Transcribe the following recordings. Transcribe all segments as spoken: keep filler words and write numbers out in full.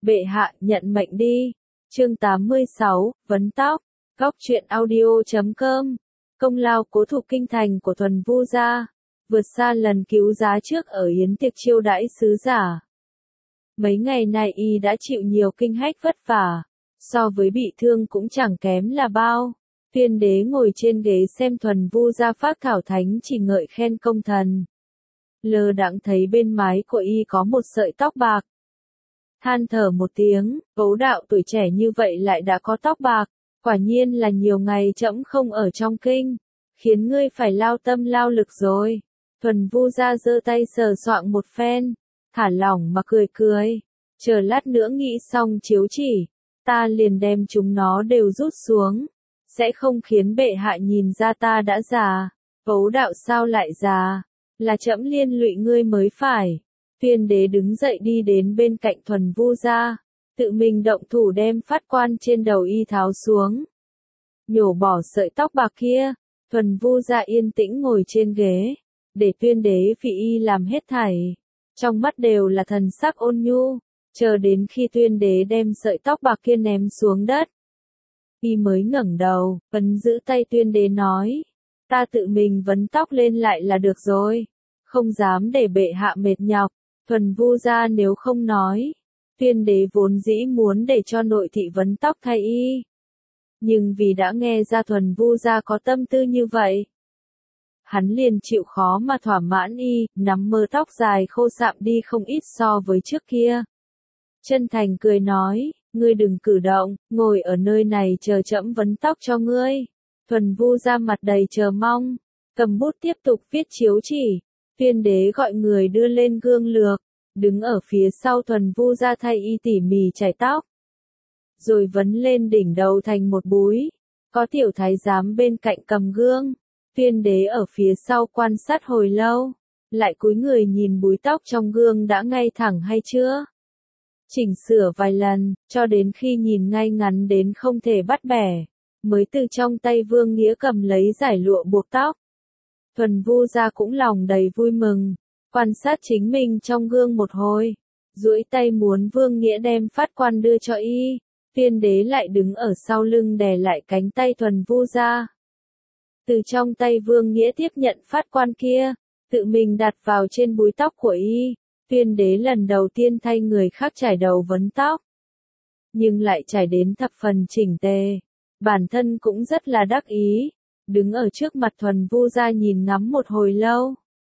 Bệ hạ nhận mệnh đi. Chương tám mươi sáu, Vấn tóc. Góc truyện audio chấm com. Công lao cố thủ kinh thành của Thuần Vu gia, vượt xa lần cứu giá trước ở yến tiệc chiêu đãi sứ giả. Mấy ngày nay y đã chịu nhiều kinh hách vất vả, so với bị thương cũng chẳng kém là bao. Tuyên đế ngồi trên ghế xem Thuần Vu gia phát thảo thánh chỉ ngợi khen công thần. Lơ đãng thấy bên mái của y có một sợi tóc bạc. Than thở một tiếng, Cố đạo tuổi trẻ như vậy lại đã có tóc bạc, quả nhiên là nhiều ngày trẫm không ở trong kinh, khiến ngươi phải lao tâm lao lực rồi. Thuần Vu gia giơ tay sờ soạng một phen, thả lỏng mà cười cười, chờ lát nữa nghĩ xong chiếu chỉ, ta liền đem chúng nó đều rút xuống, sẽ không khiến bệ hạ nhìn ra ta đã già. Cố đạo sao lại già, là trẫm liên lụy ngươi mới phải. Tuyên đế đứng dậy đi đến bên cạnh Thuần Vu gia, tự mình động thủ đem phát quan trên đầu y tháo xuống, nhổ bỏ sợi tóc bạc kia. Thuần Vu gia yên tĩnh ngồi trên ghế, để tuyên đế vì y làm hết thảy, trong mắt đều là thần sắc ôn nhu, chờ đến khi tuyên đế đem sợi tóc bạc kia ném xuống đất, y mới ngẩng đầu, ấn giữ tay tuyên đế nói, ta tự mình vấn tóc lên lại là được rồi, không dám để bệ hạ mệt nhọc. Thuần Vu gia nếu không nói, tuyên đế vốn dĩ muốn để cho nội thị vấn tóc thay y, nhưng vì đã nghe ra Thuần Vu gia có tâm tư như vậy, hắn liền chịu khó mà thỏa mãn y, nắm mớ tóc dài khô sạm đi không ít so với trước kia. Chân thành cười nói, ngươi đừng cử động, ngồi ở nơi này chờ trẫm vấn tóc cho ngươi. Thuần Vu gia mặt đầy chờ mong, cầm bút tiếp tục viết chiếu chỉ. Tuyên đế gọi người đưa lên gương lược, đứng ở phía sau Thuần Vu gia thay y tỉ mỉ chải tóc, rồi vấn lên đỉnh đầu thành một búi. Có tiểu thái giám bên cạnh cầm gương, tuyên đế ở phía sau quan sát hồi lâu, lại cúi người nhìn búi tóc trong gương đã ngay thẳng hay chưa. Chỉnh sửa vài lần, cho đến khi nhìn ngay ngắn đến không thể bắt bẻ, mới từ trong tay Vương Nghĩa cầm lấy giải lụa buộc tóc. Thuần Vu gia cũng lòng đầy vui mừng, quan sát chính mình trong gương một hồi, duỗi tay muốn Vương Nghĩa đem phát quan đưa cho y, tuyên đế lại đứng ở sau lưng đè lại cánh tay Thuần Vu gia. Từ trong tay Vương Nghĩa tiếp nhận phát quan kia, tự mình đặt vào trên búi tóc của y, tuyên đế lần đầu tiên thay người khác chải đầu vấn tóc, nhưng lại chải đến thập phần chỉnh tề, bản thân cũng rất là đắc ý. Đứng ở trước mặt Thuần Vu gia nhìn ngắm một hồi lâu.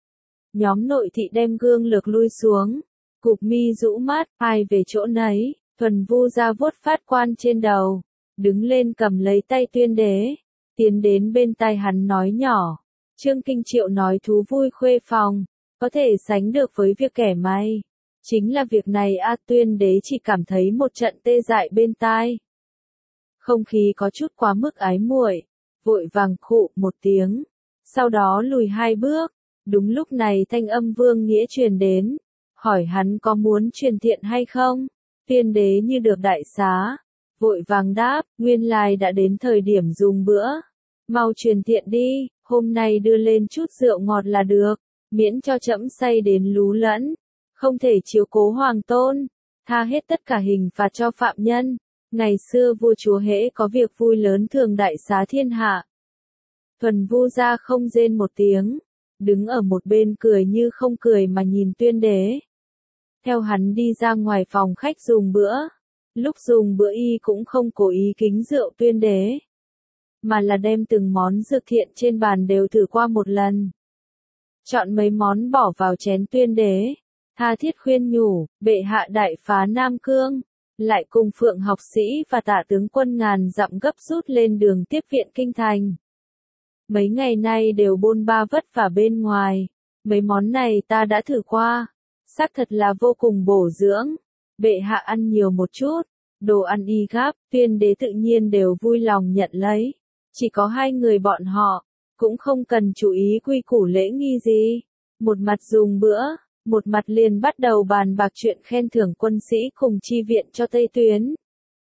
Nhóm nội thị đem gương lược lui xuống, cụp mi rũ mắt, ai về chỗ nấy. Thuần Vu gia vuốt phát quan trên đầu, đứng lên cầm lấy tay tuyên đế, tiến đến bên tai hắn nói nhỏ, Trương Kinh Triệu nói thú vui khuê phòng, có thể sánh được với việc kẻ may. Chính là việc này a. Tuyên đế chỉ cảm thấy một trận tê dại bên tai. Không khí có chút quá mức ái muội, vội vàng khụ một tiếng, sau đó lùi hai bước. Đúng lúc này thanh âm Vương Nghĩa truyền đến, hỏi hắn có muốn truyền thiện hay không. Tuyên đế như được đại xá, vội vàng đáp, nguyên lai đã đến thời điểm dùng bữa, mau truyền thiện đi, hôm nay đưa lên chút rượu ngọt là được, miễn cho trẫm say đến lú lẫn, không thể chiếu cố hoàng tôn, tha hết tất cả hình phạt cho phạm nhân. Ngày xưa vua chúa hễ có việc vui lớn thường đại xá thiên hạ. Thuần Vu gia không rên một tiếng, đứng ở một bên cười như không cười mà nhìn tuyên đế. Theo hắn đi ra ngoài phòng khách dùng bữa, lúc dùng bữa y cũng không cố ý kính rượu tuyên đế, mà là đem từng món dược thiện trên bàn đều thử qua một lần. Chọn mấy món bỏ vào chén tuyên đế, tha thiết khuyên nhủ, bệ hạ đại phá Nam Cương, lại cùng Phượng học sĩ và Tả tướng quân ngàn dặm gấp rút lên đường tiếp viện kinh thành. Mấy ngày nay đều bôn ba vất vả bên ngoài, mấy món này ta đã thử qua, xác thật là vô cùng bổ dưỡng, bệ hạ ăn nhiều một chút, đồ ăn y gáp, tuyên đế tự nhiên đều vui lòng nhận lấy, chỉ có hai người bọn họ, cũng không cần chú ý quy củ lễ nghi gì, một mặt dùng bữa, một mặt liền bắt đầu bàn bạc chuyện khen thưởng quân sĩ cùng chi viện cho Tây Tuyến.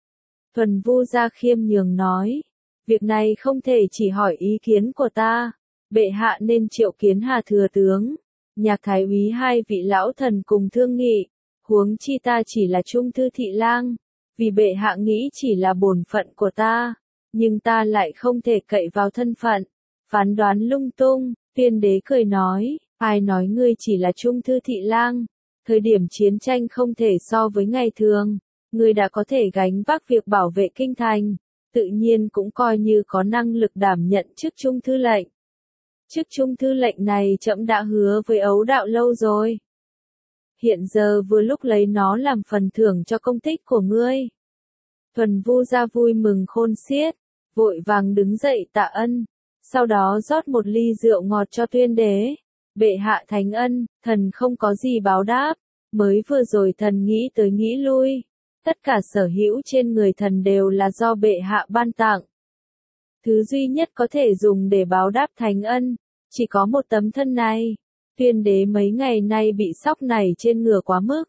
Thuần Vu gia khiêm nhường nói, việc này không thể chỉ hỏi ý kiến của ta, bệ hạ nên triệu kiến Hà thừa tướng, Nhạc thái úy hai vị lão thần cùng thương nghị, Huống chi ta chỉ là trung thư thị lang, vì bệ hạ nghĩ chỉ là bổn phận của ta, nhưng ta lại không thể cậy vào thân phận, phán đoán lung tung. Tuyên đế cười nói, ai nói ngươi chỉ là trung thư thị lang, thời điểm chiến tranh không thể so với ngày thường, ngươi đã có thể gánh vác việc bảo vệ kinh thành, tự nhiên cũng coi như có năng lực đảm nhận chức trung thư lệnh. Chức trung thư lệnh này trẫm đã hứa với Ấu đạo lâu rồi. Hiện giờ vừa lúc lấy nó làm phần thưởng cho công tích của ngươi. Thuần Vu Gia vui mừng khôn xiết, vội vàng đứng dậy tạ ân, sau đó rót một ly rượu ngọt cho Tuyên đế. Bệ hạ thánh ân, thần không có gì báo đáp, mới vừa rồi thần nghĩ tới nghĩ lui, tất cả sở hữu trên người thần đều là do bệ hạ ban tặng. Thứ duy nhất có thể dùng để báo đáp thánh ân, chỉ có một tấm thân này. Tuyên đế mấy ngày nay bị sóc này trên ngựa quá mức.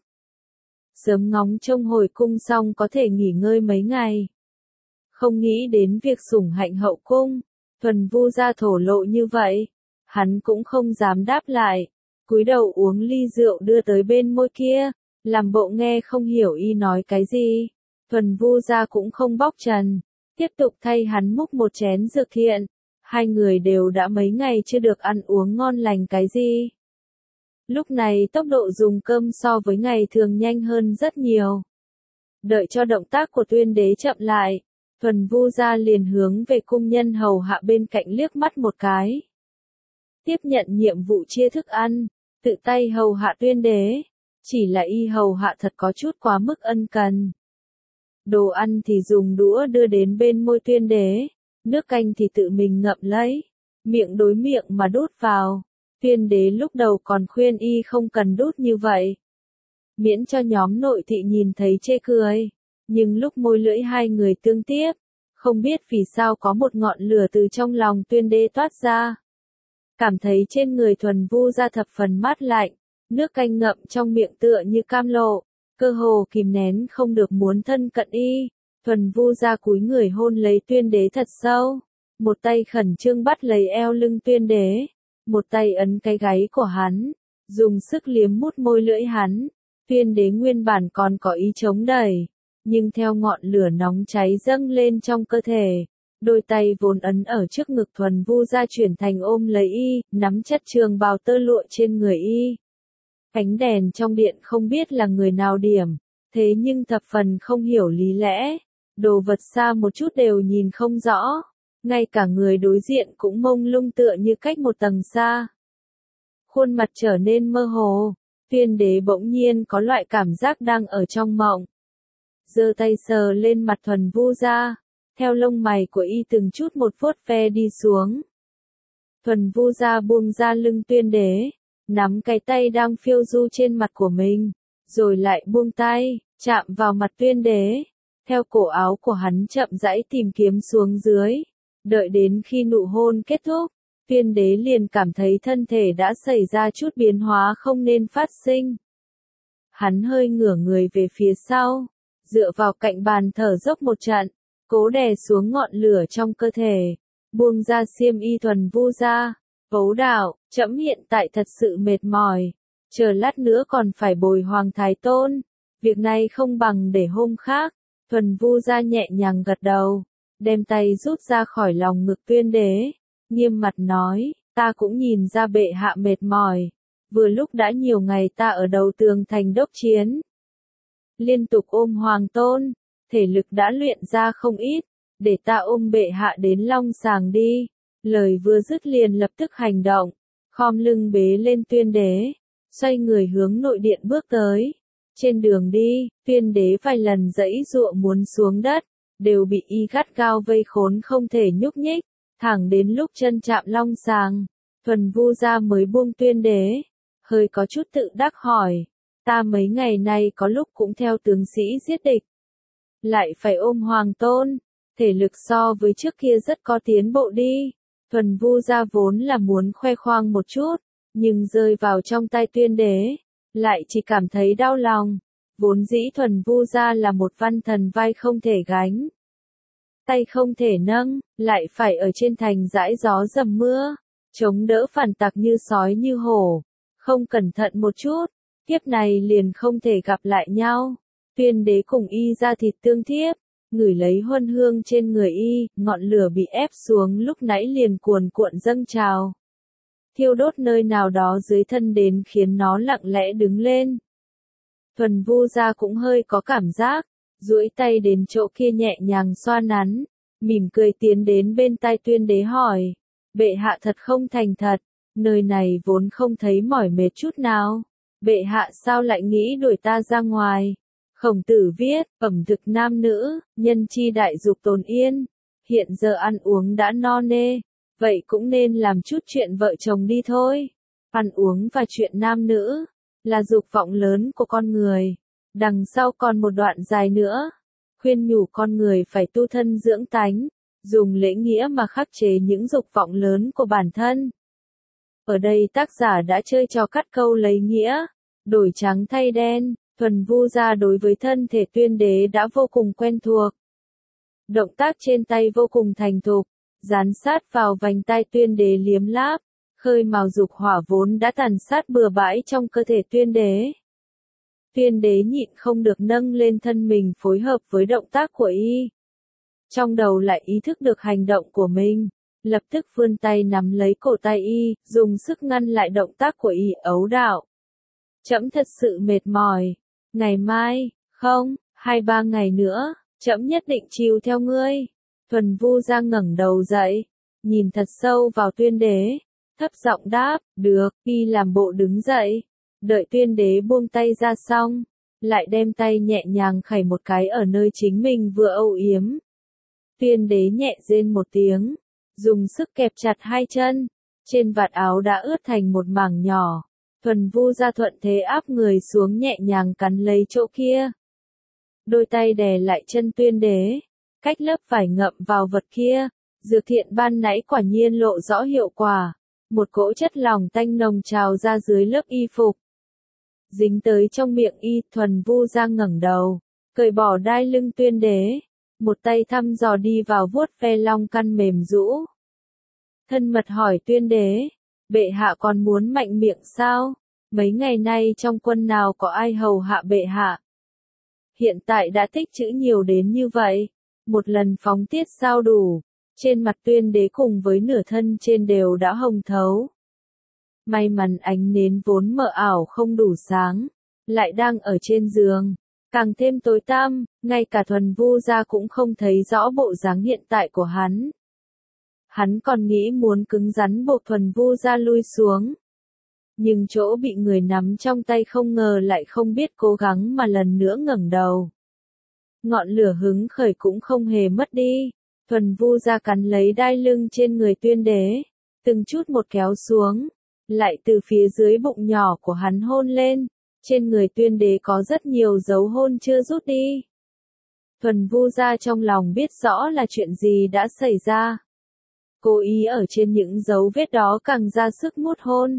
Sớm ngóng trông hồi cung xong có thể nghỉ ngơi mấy ngày. Không nghĩ đến việc sủng hạnh hậu cung, Thuần Vu Gia thổ lộ như vậy, hắn cũng không dám đáp lại, cúi đầu uống ly rượu đưa tới bên môi kia, làm bộ nghe không hiểu y nói cái gì. Thuần Vu Gia cũng không bóc trần, tiếp tục thay hắn múc một chén dược thiện. Hai người đều đã mấy ngày chưa được ăn uống ngon lành cái gì. Lúc này tốc độ dùng cơm so với ngày thường nhanh hơn rất nhiều. Đợi cho động tác của Tuyên đế chậm lại, Thuần Vu Gia liền hướng về cung nhân hầu hạ bên cạnh liếc mắt một cái. Tiếp nhận nhiệm vụ chia thức ăn, tự tay hầu hạ Tuyên đế, chỉ là y hầu hạ thật có chút quá mức ân cần. Đồ ăn thì dùng đũa đưa đến bên môi Tuyên đế, nước canh thì tự mình ngậm lấy, miệng đối miệng mà đút vào. Tuyên đế lúc đầu còn khuyên y không cần đút như vậy, miễn cho nhóm nội thị nhìn thấy chê cười, nhưng lúc môi lưỡi hai người tương tiếp, không biết vì sao có một ngọn lửa từ trong lòng Tuyên đế toát ra. Cảm thấy trên người Thuần Vu Gia thập phần mát lạnh, nước canh ngậm trong miệng tựa như cam lộ, cơ hồ kìm nén không được muốn thân cận y. Thuần Vu Gia cúi người hôn lấy Tuyên đế thật sâu, một tay khẩn trương bắt lấy eo lưng Tuyên đế, một tay ấn cái gáy của hắn, dùng sức liếm mút môi lưỡi hắn. Tuyên đế nguyên bản còn có ý chống đẩy, nhưng theo ngọn lửa nóng cháy dâng lên trong cơ thể, đôi tay vốn ấn ở trước ngực Thuần Vu Gia chuyển thành ôm lấy y, nắm chặt trường bào tơ lụa trên người y. Ánh đèn trong điện không biết là người nào điểm, thế nhưng thập phần không hiểu lý lẽ, đồ vật xa một chút đều nhìn không rõ, ngay cả người đối diện cũng mông lung tựa như cách một tầng xa. Khuôn mặt trở nên mơ hồ, Tuyên đế bỗng nhiên có loại cảm giác đang ở trong mộng. Giơ tay sờ lên mặt Thuần Vu Gia, theo lông mày của y từng chút một vuốt ve đi xuống. Thuần Vu Gia buông ra lưng Tuyên đế, nắm cái tay đang phiêu du trên mặt của mình, rồi lại buông tay, chạm vào mặt Tuyên đế, theo cổ áo của hắn chậm rãi tìm kiếm xuống dưới. Đợi đến khi nụ hôn kết thúc, Tuyên đế liền cảm thấy thân thể đã xảy ra chút biến hóa không nên phát sinh. Hắn hơi ngửa người về phía sau, dựa vào cạnh bàn thở dốc một trận, cố đè xuống ngọn lửa trong cơ thể, buông ra xiêm y. Thuần Vu Gia, Ấu đạo, trẫm hiện tại thật sự mệt mỏi, chờ lát nữa còn phải bồi Hoàng Thái Tôn, việc này không bằng để hôm khác. Thuần Vu Gia nhẹ nhàng gật đầu, đem tay rút ra khỏi lòng ngực Tuyên đế, nghiêm mặt nói, ta cũng nhìn ra bệ hạ mệt mỏi, vừa lúc đã nhiều ngày ta ở đầu tường thành đốc chiến, liên tục ôm Hoàng Tôn, thể lực đã luyện ra không ít, để ta ôm bệ hạ đến Long Sàng đi. Lời vừa dứt liền lập tức hành động, khom lưng bế lên Tuyên đế, xoay người hướng nội điện bước tới. Trên đường đi, Tuyên đế vài lần giãy giụa muốn xuống đất, đều bị y gắt gao vây khốn không thể nhúc nhích, thẳng đến lúc chân chạm Long Sàng, Thuần Vu Gia mới buông Tuyên đế, hơi có chút tự đắc hỏi, ta mấy ngày nay có lúc cũng theo tướng sĩ giết địch, lại phải ôm Hoàng Tôn, thể lực so với trước kia rất có tiến bộ đi. Thuần Vu Gia vốn là muốn khoe khoang một chút, nhưng rơi vào trong tay Tuyên đế, lại chỉ cảm thấy đau lòng. Vốn dĩ Thuần Vu Gia là một văn thần vai không thể gánh, tay không thể nâng, lại phải ở trên thành dãi gió dầm mưa, chống đỡ phản tặc như sói như hổ, không cẩn thận một chút, kiếp này liền không thể gặp lại nhau. Tuyên đế cùng y ra thịt tương thiếp, ngửi lấy huân hương trên người y, ngọn lửa bị ép xuống lúc nãy liền cuồn cuộn dâng trào. Thiêu đốt nơi nào đó dưới thân đến khiến nó lặng lẽ đứng lên. Thuần Vu Gia cũng hơi có cảm giác, duỗi tay đến chỗ kia nhẹ nhàng xoa nắn, mỉm cười tiến đến bên tai Tuyên đế hỏi, bệ hạ thật không thành thật, nơi này vốn không thấy mỏi mệt chút nào, bệ hạ sao lại nghĩ đuổi ta ra ngoài. Khổng Tử viết, ẩm thực nam nữ, nhân chi đại dục tồn yên, hiện giờ ăn uống đã no nê, vậy cũng nên làm chút chuyện vợ chồng đi thôi. Ăn uống và chuyện nam nữ, là dục vọng lớn của con người, đằng sau còn một đoạn dài nữa, khuyên nhủ con người phải tu thân dưỡng tánh, dùng lễ nghĩa mà khắc chế những dục vọng lớn của bản thân. Ở đây tác giả đã chơi trò cắt câu lấy nghĩa, đổi trắng thay đen. Thuần Vu Gia đối với thân thể Tuyên đế đã vô cùng quen thuộc. Động tác trên tay vô cùng thành thục, dán sát vào vành tai Tuyên đế liếm láp, khơi mào dục hỏa vốn đã tàn sát bừa bãi trong cơ thể Tuyên đế. Tuyên đế nhịn không được nâng lên thân mình phối hợp với động tác của y. Trong đầu lại ý thức được hành động của mình, lập tức vươn tay nắm lấy cổ tay y, dùng sức ngăn lại động tác của y ấu đạo. Trẫm thật sự mệt mỏi. Ngày mai, không, hai ba ngày nữa, trẫm nhất định chiều theo ngươi. Thuần Vu Gia ngẩng đầu dậy, nhìn thật sâu vào Tuyên đế, thấp giọng đáp, được, y làm bộ đứng dậy. Đợi Tuyên đế buông tay ra xong, lại đem tay nhẹ nhàng khẩy một cái ở nơi chính mình vừa âu yếm. Tuyên đế nhẹ rên một tiếng, dùng sức kẹp chặt hai chân, trên vạt áo đã ướt thành một mảng nhỏ. Thuần Vu Gia thuận thế áp người xuống nhẹ nhàng cắn lấy chỗ kia. Đôi tay đè lại chân Tuyên đế, cách lớp vải ngậm vào vật kia, dược thiện ban nãy quả nhiên lộ rõ hiệu quả. Một cỗ chất lỏng tanh nồng trào ra dưới lớp y phục. Dính tới trong miệng y, Thuần Vu Gia ngẩng đầu, cởi bỏ đai lưng Tuyên đế, một tay thăm dò đi vào vuốt ve long căn mềm rũ. Thân mật hỏi Tuyên đế, bệ hạ còn muốn mạnh miệng sao? Mấy ngày nay trong quân nào có ai hầu hạ bệ hạ? Hiện tại đã tích trữ nhiều đến như vậy, một lần phóng tiết sao đủ? Trên mặt Tuyên đế cùng với nửa thân trên đều đã hồng thấu. May mắn ánh nến vốn mờ ảo không đủ sáng, lại đang ở trên giường, càng thêm tối tăm, ngay cả Thuần Vu Gia cũng không thấy rõ bộ dáng hiện tại của hắn. Hắn còn nghĩ muốn cứng rắn buộc Thuần Vu Gia lui xuống. Nhưng chỗ bị người nắm trong tay không ngờ lại không biết cố gắng mà lần nữa ngẩng đầu. Ngọn lửa hứng khởi cũng không hề mất đi. Thuần Vu Gia cắn lấy đai lưng trên người Tuyên đế, từng chút một kéo xuống, lại từ phía dưới bụng nhỏ của hắn hôn lên. Trên người Tuyên đế có rất nhiều dấu hôn chưa rút đi. Thuần Vu Gia trong lòng biết rõ là chuyện gì đã xảy ra. Cố ý ở trên những dấu vết đó càng ra sức mút hôn.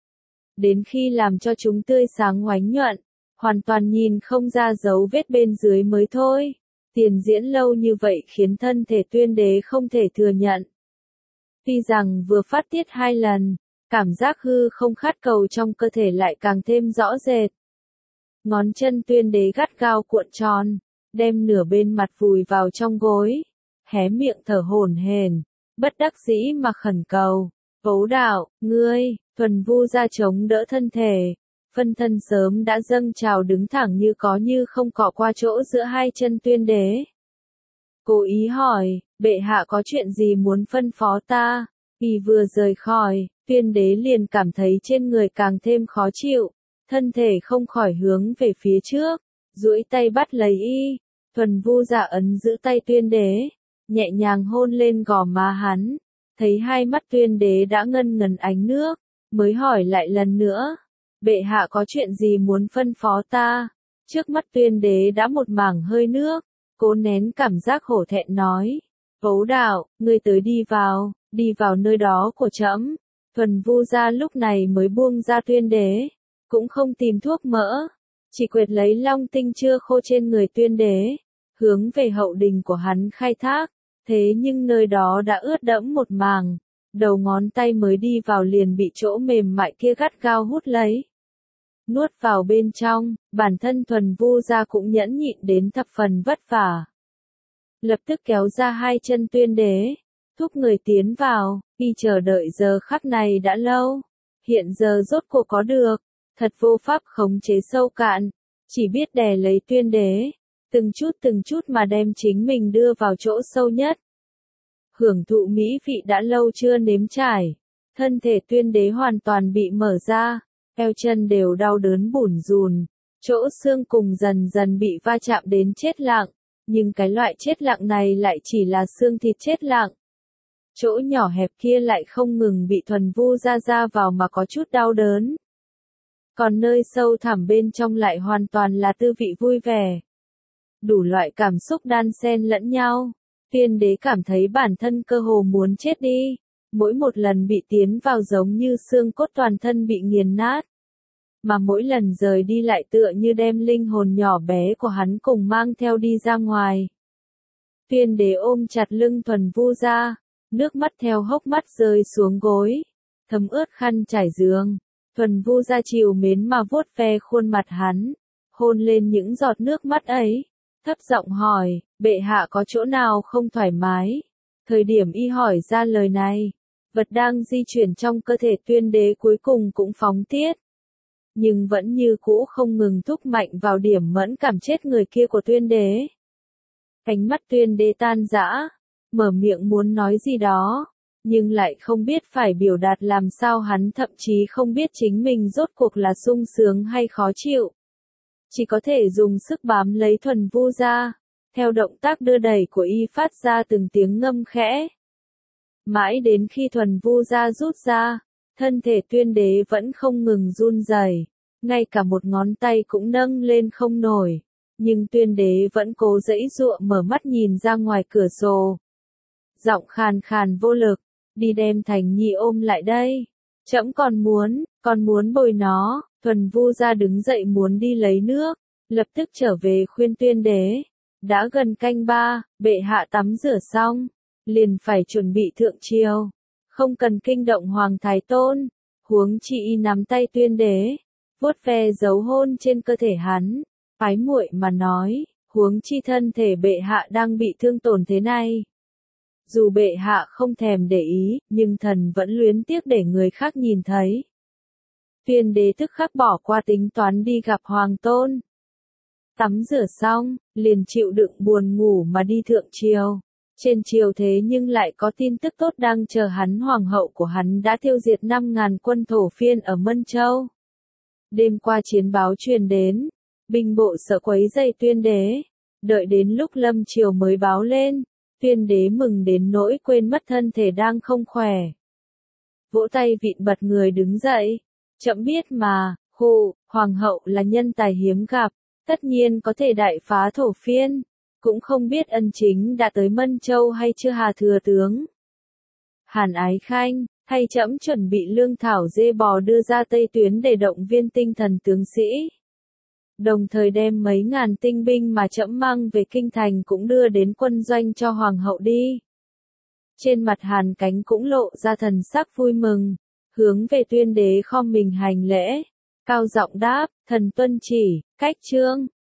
Đến khi làm cho chúng tươi sáng oánh nhuận, hoàn toàn nhìn không ra dấu vết bên dưới mới thôi. Tiền diễn lâu như vậy khiến thân thể Tuyên đế không thể thừa nhận. Tuy rằng vừa phát tiết hai lần, cảm giác hư không khát cầu trong cơ thể lại càng thêm rõ rệt. Ngón chân Tuyên đế gắt gao cuộn tròn, đem nửa bên mặt vùi vào trong gối, hé miệng thở hổn hển, bất đắc dĩ mà khẩn cầu, Vấu đạo, ngươi. Thuần Vu Gia chống đỡ thân thể, phân thân sớm đã dâng trào đứng thẳng như có như không cọ qua chỗ giữa hai chân Tuyên đế. Cố ý hỏi, bệ hạ có chuyện gì muốn phân phó ta? Y vừa rời khỏi, Tuyên đế liền cảm thấy trên người càng thêm khó chịu, thân thể không khỏi hướng về phía trước, duỗi tay bắt lấy y. Thuần Vu Gia ấn giữ tay Tuyên đế, nhẹ nhàng hôn lên gò má hắn, thấy hai mắt Tuyên đế đã ngân ngấn ánh nước, mới hỏi lại lần nữa, bệ hạ có chuyện gì muốn phân phó ta? Trước mắt Tuyên đế đã một mảng hơi nước, cố nén cảm giác hổ thẹn nói, Vấu đạo, ngươi tới đi vào, đi vào nơi đó của trẫm. Thuần Vu Gia lúc này mới buông ra Tuyên đế, cũng không tìm thuốc mỡ, chỉ quệt lấy long tinh chưa khô trên người Tuyên đế, hướng về hậu đình của hắn khai thác, thế nhưng nơi đó đã ướt đẫm một mảng. Đầu ngón tay mới đi vào liền bị chỗ mềm mại kia gắt gao hút lấy. nuốt vào bên trong, bản thân Thuần Vu Gia cũng nhẫn nhịn đến thập phần vất vả. Lập tức kéo ra hai chân Tuyên Đế, thúc người tiến vào, y chờ đợi giờ khắc này đã lâu, hiện giờ rốt cuộc có được, thật vô pháp khống chế sâu cạn, chỉ biết đè lấy Tuyên Đế, từng chút từng chút mà đem chính mình đưa vào chỗ sâu nhất. Hưởng thụ mỹ vị đã lâu chưa nếm trải, thân thể Tuyên Đế hoàn toàn bị mở ra, eo chân đều đau đớn bủn rùn, chỗ xương cùng dần dần bị va chạm đến chết lặng, nhưng cái loại chết lặng này lại chỉ là xương thịt chết lặng. Chỗ nhỏ hẹp kia lại không ngừng bị Thuần Vu Gia ra vào mà có chút đau đớn. Còn nơi sâu thẳm bên trong lại hoàn toàn là tư vị vui vẻ. Đủ loại cảm xúc đan xen lẫn nhau, Tuyên Đế cảm thấy bản thân cơ hồ muốn chết đi, mỗi một lần bị tiến vào giống như xương cốt toàn thân bị nghiền nát. Mà mỗi lần rời đi lại tựa như đem linh hồn nhỏ bé của hắn cùng mang theo đi ra ngoài. Tuyên Đế ôm chặt lưng Thuần Vu Gia, nước mắt theo hốc mắt rơi xuống gối, thấm ướt khăn trải giường. Thuần Vu Gia chiều mến mà vuốt ve khuôn mặt hắn, hôn lên những giọt nước mắt ấy, thấp giọng hỏi, bệ hạ có chỗ nào không thoải mái? Thời điểm y hỏi ra lời này, vật đang di chuyển trong cơ thể Tuyên Đế cuối cùng cũng phóng tiết. Nhưng vẫn như cũ không ngừng thúc mạnh vào điểm mẫn cảm chết người kia của Tuyên Đế. Cánh mắt Tuyên Đế tan rã, mở miệng muốn nói gì đó, nhưng lại không biết phải biểu đạt làm sao, hắn thậm chí không biết chính mình rốt cuộc là sung sướng hay khó chịu. Chỉ có thể dùng sức bám lấy Thuần Vu Gia, theo động tác đưa đẩy của y phát ra từng tiếng ngâm khẽ. Mãi đến khi Thuần Vu Gia rút ra, thân thể Tuyên Đế vẫn không ngừng run rẩy, ngay cả một ngón tay cũng nâng lên không nổi, nhưng Tuyên Đế vẫn cố giãy giụa mở mắt nhìn ra ngoài cửa sổ. Giọng khàn khàn vô lực, đi đem Thành Nhi ôm lại đây. Trẫm còn muốn, còn muốn bồi nó. Thuần Vu Gia đứng dậy muốn đi lấy nước, lập tức trở về khuyên Tuyên Đế. Đã gần canh ba, bệ hạ tắm rửa xong, liền phải chuẩn bị thượng triều. Không cần kinh động Hoàng Thái Tôn, huống chi nắm tay Tuyên Đế, vuốt ve dấu hôn trên cơ thể hắn, ái muội mà nói, huống chi thân thể bệ hạ đang bị thương tổn thế này. Dù bệ hạ không thèm để ý, nhưng thần vẫn luyến tiếc để người khác nhìn thấy. Tuyên Đế tức khắc bỏ qua tính toán đi gặp Hoàng Tôn. Tắm rửa xong, liền chịu đựng buồn ngủ mà đi thượng triều. Trên triều thế nhưng lại có tin tức tốt đang chờ hắn, hoàng hậu của hắn đã tiêu diệt năm ngàn quân thổ phiên ở Mân Châu. Đêm qua chiến báo truyền đến, binh bộ sợ quấy rầy Tuyên Đế, đợi đến lúc lâm triều mới báo lên, Tuyên Đế mừng đến nỗi quên mất thân thể đang không khỏe. Vỗ tay vịn bật người đứng dậy, chậm biết mà, hù, hoàng hậu là nhân tài hiếm gặp, tất nhiên có thể đại phá thổ phiên. Cũng không biết ân chính đã tới Mân Châu hay chưa Hà thừa tướng. Hàn Ái Khanh, thay trẫm chuẩn bị lương thảo dê bò đưa ra Tây Tuyến để động viên tinh thần tướng sĩ. Đồng thời đem mấy ngàn tinh binh mà trẫm mang về kinh thành cũng đưa đến quân doanh cho hoàng hậu đi. Trên mặt Hàn Cánh cũng lộ ra thần sắc vui mừng, hướng về Tuyên Đế khom mình hành lễ, cao giọng đáp, thần tuân chỉ, cách trương.